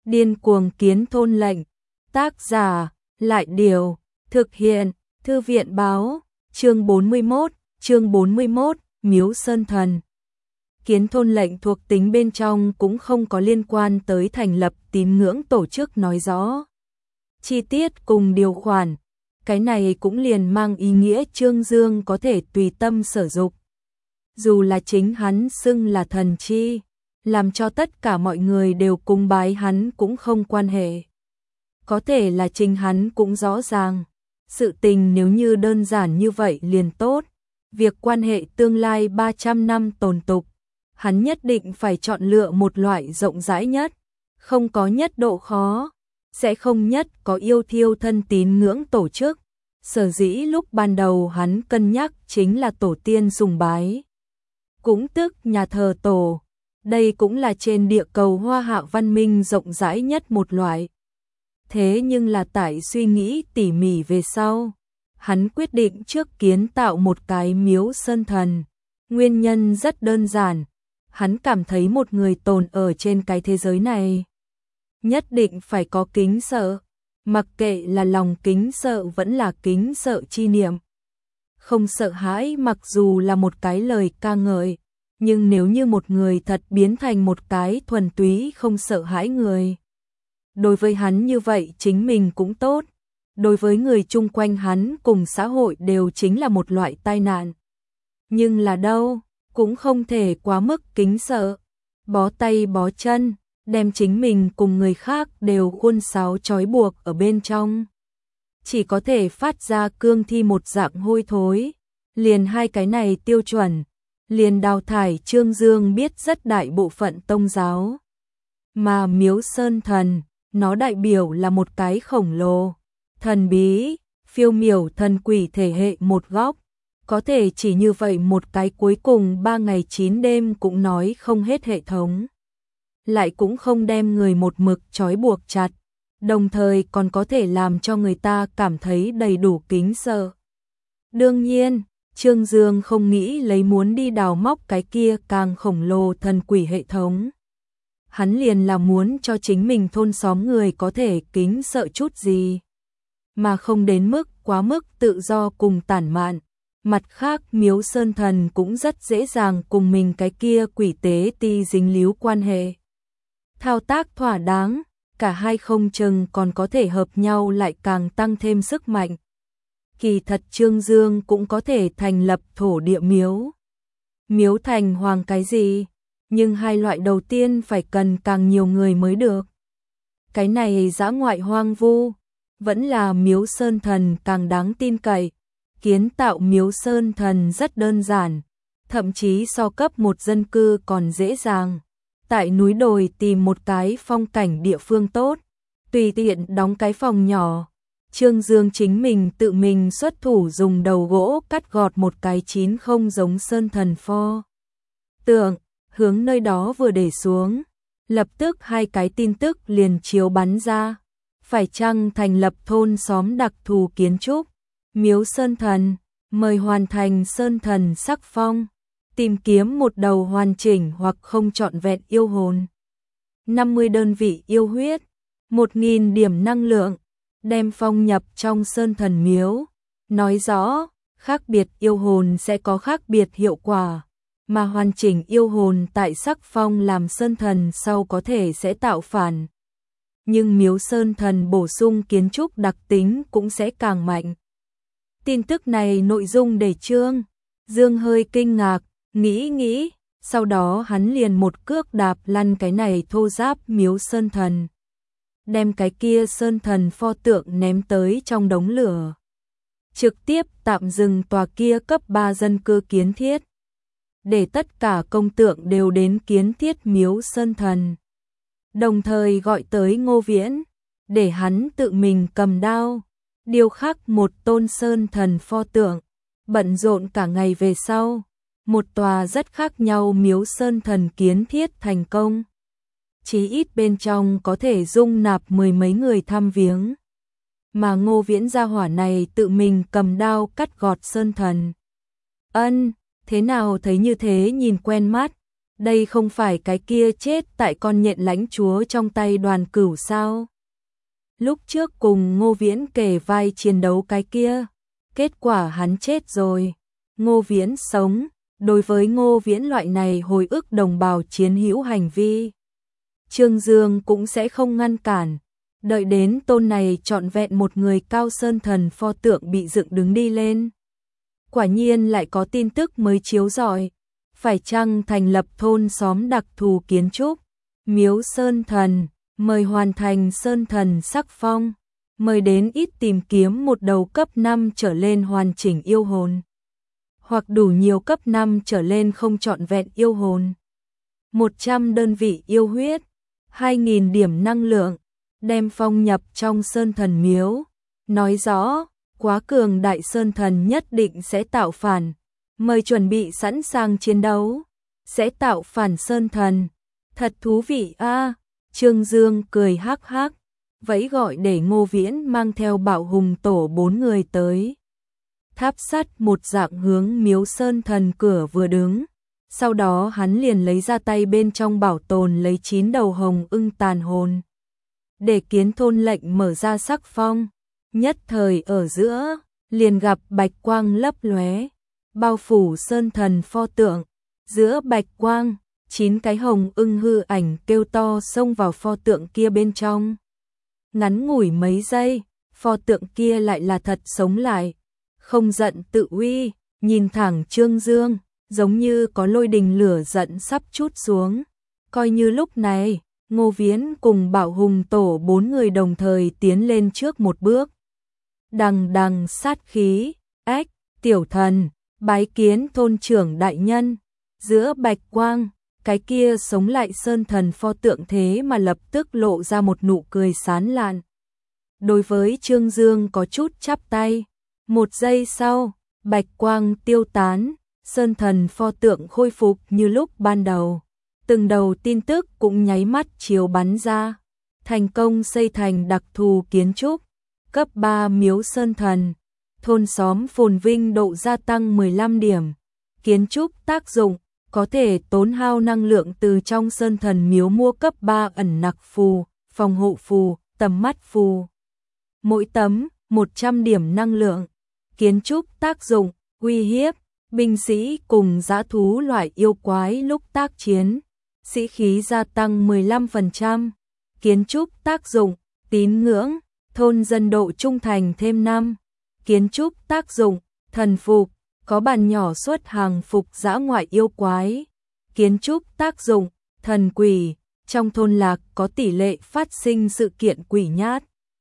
Điên cuồng kiến thôn lệnh. Tác giả, Lại Điều. Thực hiện, Thư viện Báo. Chương 41, Miếu Sơn Thần. Kiến thôn lệnh thuộc tính bên trong cũng không có liên quan tới thành lập tín ngưỡng tổ chức nói rõ. Chi tiết cùng điều khoản. Cái này cũng liền mang ý nghĩa Trương Dương có thể tùy tâm sử dụng. Dù là chính hắn xưng là thần chi, làm cho tất cả mọi người đều cung bái hắn cũng không quan hệ. Có thể là chính hắn cũng rõ ràng, sự tình nếu như đơn giản như vậy liền tốt, việc quan hệ tương lai 300 năm tồn tục, hắn nhất định phải chọn lựa một loại rộng rãi nhất, không có nhất độ khó, sẽ không nhất có yêu thiêu thân tín ngưỡng tổ chức. Sở dĩ lúc ban đầu hắn cân nhắc chính là tổ tiên sùng bái, cũng tức nhà thờ tổ. Đây cũng là trên địa cầu Hoa Hạ văn minh rộng rãi nhất một loại. Thế nhưng là tại suy nghĩ tỉ mỉ về sau, hắn quyết định trước kiến tạo một cái miếu sơn thần. Nguyên nhân rất đơn giản, hắn cảm thấy một người tồn ở trên cái thế giới này nhất định phải có kính sợ, mặc kệ là lòng kính sợ vẫn là kính sợ chi niệm. Không sợ hãi mặc dù là một cái lời ca ngợi, nhưng nếu như một người thật biến thành một cái thuần túy không sợ hãi người, đối với hắn như vậy chính mình cũng tốt, đối với người chung quanh hắn cùng xã hội đều chính là một loại tai nạn. Nhưng là đâu, cũng không thể quá mức kính sợ, bó tay bó chân, đem chính mình cùng người khác đều khuôn sáo trói buộc ở bên trong. Chỉ có thể phát ra cương thi một dạng hôi thối, liền hai cái này tiêu chuẩn, liền đào thải Trương Dương biết rất đại bộ phận tông giáo. Mà miếu sơn thần, nó đại biểu là một cái khổng lồ, thần bí, phiêu miểu thần quỷ thể hệ một góc. Có thể chỉ như vậy một cái cuối cùng 3 ngày 9 đêm cũng nói không hết hệ thống. Lại cũng không đem người một mực trói buộc chặt, đồng thời còn có thể làm cho người ta cảm thấy đầy đủ kính sợ. Đương nhiên, Trương Dương không nghĩ lấy muốn đi đào móc cái kia càng khổng lồ thần quỷ hệ thống. Hắn liền là muốn cho chính mình thôn xóm người có thể kính sợ chút gì, mà không đến mức quá mức tự do cùng tản mạn. Mặt khác miếu sơn thần cũng rất dễ dàng cùng mình cái kia quỷ tế ti dính líu quan hệ. Thao tác thỏa đáng, cả hai không chừng còn có thể hợp nhau lại càng tăng thêm sức mạnh. Kỳ thật Trương Dương cũng có thể thành lập thổ địa miếu. Miếu thành hoàng cái gì? Nhưng hai loại đầu tiên phải cần càng nhiều người mới được. Cái này dã ngoại hoang vu, vẫn là miếu sơn thần càng đáng tin cậy. Kiến tạo miếu sơn thần rất đơn giản, thậm chí so cấp một dân cư còn dễ dàng. Tại núi đồi tìm một cái phong cảnh địa phương tốt, tùy tiện đóng cái phòng nhỏ. Trương Dương chính mình tự mình xuất thủ dùng đầu gỗ cắt gọt một cái 90 giống sơn thần pho tượng, hướng nơi đó vừa để xuống, lập tức hai cái tin tức liền chiếu bắn ra. Phải chăng thành lập thôn xóm đặc thù kiến trúc, miếu sơn thần, mời hoàn thành sơn thần sắc phong, tìm kiếm một đầu hoàn chỉnh hoặc không trọn vẹn yêu hồn, 50 đơn vị yêu huyết, 1000 điểm năng lượng, đem phong nhập trong sơn thần miếu. Nói rõ, khác biệt yêu hồn sẽ có khác biệt hiệu quả, mà hoàn chỉnh yêu hồn tại sắc phong làm sơn thần sau có thể sẽ tạo phản. Nhưng miếu sơn thần bổ sung kiến trúc đặc tính cũng sẽ càng mạnh. Tin tức này nội dung để Trương Dương hơi kinh ngạc, nghĩ, sau đó hắn liền một cước đạp lăn cái này thô ráp miếu sơn thần. Đem cái kia sơn thần pho tượng ném tới trong đống lửa. Trực tiếp tạm dừng tòa kia cấp 3 dân cư kiến thiết. Để tất cả công tượng đều đến kiến thiết miếu sơn thần. Đồng thời gọi tới Ngô Viễn, để hắn tự mình cầm đao, điêu khắc một tôn sơn thần pho tượng. Bận rộn cả ngày về sau, một tòa rất khác nhau miếu sơn thần kiến thiết thành công. Chí ít bên trong có thể dung nạp 10 mấy người thăm viếng. Mà Ngô Viễn gia hỏa này tự mình cầm đao cắt gọt sơn thần. Thế nào thấy như thế nhìn quen mắt, Đây không phải cái kia chết tại con nhện lãnh chúa trong tay Đoàn Cửu sao? Lúc trước cùng Ngô Viễn kề vai chiến đấu cái kia, kết quả hắn chết rồi. Ngô Viễn sống, đối với Ngô Viễn loại này hồi ức đồng bào chiến hữu hành vi, Trương Dương cũng sẽ không ngăn cản. Đợi đến tôn này trọn vẹn một người cao sơn thần pho tượng bị dựng đứng đi lên. Quả nhiên lại có tin tức mới chiếu rọi, phải chăng thành lập thôn xóm đặc thù kiến trúc, miếu sơn thần, mời hoàn thành sơn thần sắc phong, mời đến ít tìm kiếm một đầu cấp 5 trở lên hoàn chỉnh yêu hồn, hoặc đủ nhiều cấp 5 trở lên không trọn vẹn yêu hồn. 100 đơn vị yêu huyết, 2.000 điểm năng lượng, đem phong nhập trong sơn thần miếu, nói rõ, quá cường đại sơn thần nhất định sẽ tạo phản, mời chuẩn bị sẵn sàng chiến đấu, sẽ tạo phản sơn thần, thật thú vị a. Trương Dương cười hắc hắc, vẫy gọi để Ngô Viễn mang theo Bảo Hùng tổ 4 người tới. Tháp sắt một dạng hướng miếu sơn thần cửa vừa đứng, sau đó hắn liền lấy ra tay bên trong bảo tồn lấy 9 đầu hồng ưng tàn hồn. Để Kiến thôn lệnh mở ra sắc phong, nhất thời ở giữa, liền gặp bạch quang lấp lóe, bao phủ sơn thần pho tượng, giữa bạch quang, 9 cái hồng ưng hư ảnh kêu to xông vào pho tượng kia bên trong. Ngắn ngủi mấy giây, pho tượng kia lại là thật sống lại, không giận tự uy, nhìn thẳng Trương Dương, giống như có lôi đình lửa giận sắp trút xuống. Coi như lúc này, Ngô Viễn cùng Bảo Hùng tổ 4 người đồng thời tiến lên trước một bước. Đằng đằng sát khí, ách, tiểu thần, bái kiến thôn trưởng đại nhân, giữa bạch quang, cái kia sống lại sơn thần pho tượng thế mà lập tức lộ ra một nụ cười sán lạn. Đối với Trương Dương có chút chắp tay, một giây sau, bạch quang tiêu tán, sơn thần pho tượng khôi phục như lúc ban đầu. Từng đầu tin tức cũng nháy mắt chiếu bắn ra, thành công xây thành đặc thù kiến trúc, cấp 3 miếu sơn thần, thôn xóm phồn vinh độ gia tăng 15 điểm, kiến trúc tác dụng, có thể tốn hao năng lượng từ trong sơn thần miếu mua cấp 3 ẩn nặc phù, phòng hộ phù, tầm mắt phù. Mỗi tấm, 100 điểm năng lượng, kiến trúc tác dụng, uy hiếp, binh sĩ cùng dã thú loại yêu quái lúc tác chiến. Sĩ khí gia tăng 15%, kiến trúc tác dụng, tín ngưỡng, thôn dân độ trung thành thêm 5, kiến trúc tác dụng, thần phục, có bàn nhỏ xuất hàng phục dã ngoại yêu quái, kiến trúc tác dụng, thần quỷ, trong thôn lạc có tỷ lệ phát sinh sự kiện quỷ nhát,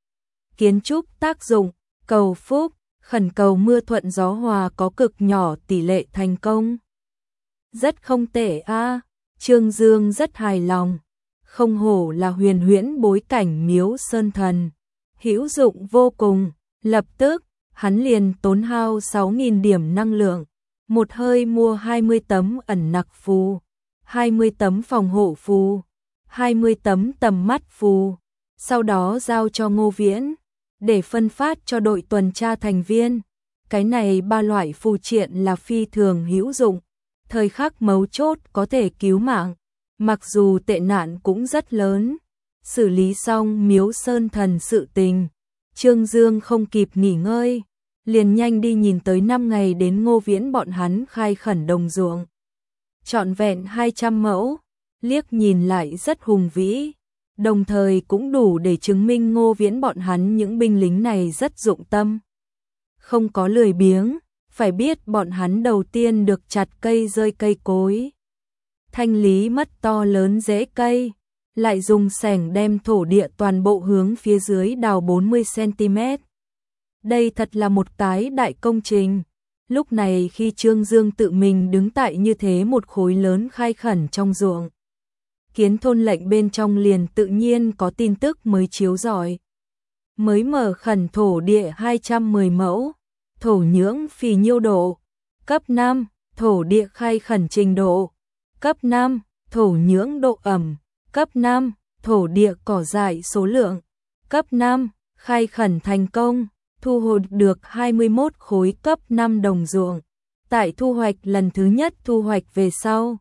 kiến trúc tác dụng, cầu phúc, khẩn cầu mưa thuận gió hòa có cực nhỏ tỷ lệ thành công. Rất không tệ a. Trương Dương rất hài lòng, không hổ là huyền huyễn bối cảnh miếu sơn thần, hữu dụng vô cùng. Lập tức, hắn liền tốn hao 6.000 điểm năng lượng, một hơi mua 20 tấm ẩn nặc phù, 20 tấm phòng hộ phù, 20 tấm tầm mắt phù, sau đó giao cho Ngô Viễn, để phân phát cho đội tuần tra thành viên. Cái này 3 loại phù triện là phi thường hữu dụng. Thời khắc mấu chốt có thể cứu mạng, mặc dù tệ nạn cũng rất lớn. Xử lý xong miếu sơn thần sự tình, Trương Dương không kịp nghỉ ngơi, liền nhanh đi nhìn tới 5 ngày đến Ngô Viễn bọn hắn khai khẩn đồng ruộng. Trọn vẹn 200 mẫu, liếc nhìn lại rất hùng vĩ, đồng thời cũng đủ để chứng minh Ngô Viễn bọn hắn những binh lính này rất dụng tâm. Không có lười biếng. Phải biết bọn hắn đầu tiên được chặt cây rơi cây cối, thanh lý mất to lớn rễ cây, lại dùng xẻng đem thổ địa toàn bộ hướng phía dưới đào 40 cm. Đây thật là một cái đại công trình. Lúc này khi Trương Dương tự mình đứng tại như thế một khối lớn khai khẩn trong ruộng, Kiến thôn lệnh bên trong liền tự nhiên có tin tức mới chiếu rọi. Mới mở khẩn thổ địa 210 mẫu. Thổ nhưỡng phì nhiêu độ, cấp 5, thổ địa khai khẩn trình độ, cấp 5, thổ nhưỡng độ ẩm, cấp 5, thổ địa cỏ dại số lượng, cấp 5, khai khẩn thành công, thu hoạch được 21 khối cấp 5 đồng ruộng. Tại thu hoạch lần thứ nhất thu hoạch về sau,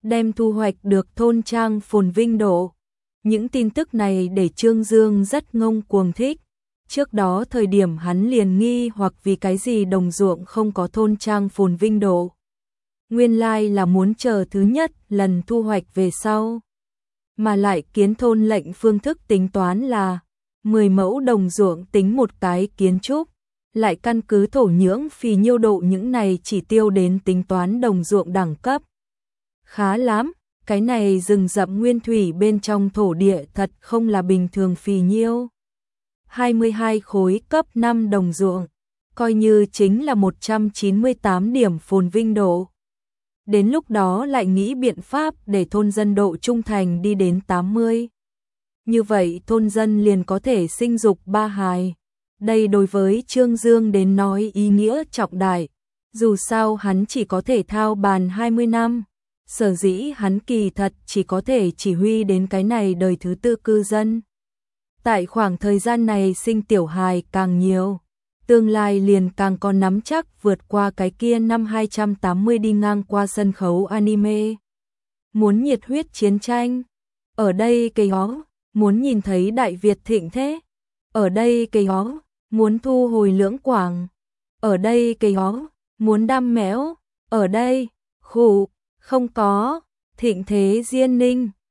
đem thu hoạch được thôn trang phồn vinh độ. Những tin tức này để Trương Dương rất ngông cuồng thích. Trước đó thời điểm hắn liền nghi hoặc vì cái gì đồng ruộng không có thôn trang phồn vinh độ. Nguyên lai là muốn chờ thứ nhất lần thu hoạch về sau. Mà lại kiến thôn lệnh phương thức tính toán là 10 mẫu đồng ruộng tính một cái kiến trúc, lại căn cứ thổ nhưỡng phì nhiêu độ những này chỉ tiêu đến tính toán đồng ruộng đẳng cấp. Khá lắm, cái này rừng rậm nguyên thủy bên trong thổ địa thật không là bình thường phì nhiêu. 22 khối cấp 5 đồng ruộng, coi như chính là 198 điểm phồn vinh độ. Đến lúc đó lại nghĩ biện pháp để thôn dân độ trung thành đi đến 80. Như vậy thôn dân liền có thể sinh dục 3 hài. Đây đối với Trương Dương đến nói ý nghĩa trọng đại. Dù sao hắn chỉ có thể thao bàn 20 năm. Sở dĩ hắn kỳ thật chỉ có thể chỉ huy đến cái này đời thứ tư cư dân. Tại khoảng thời gian này sinh tiểu hài càng nhiều, tương lai liền càng có nắm chắc vượt qua cái kia năm 280 đi ngang qua sân khấu anime. Muốn nhiệt huyết chiến tranh, ở đây cây hó, muốn nhìn thấy Đại Việt thịnh thế, ở đây cây hó, muốn thu hồi Lưỡng Quảng, ở đây cây hó, muốn đam mẽo, ở đây, khủ, không có, thịnh thế Diên Ninh.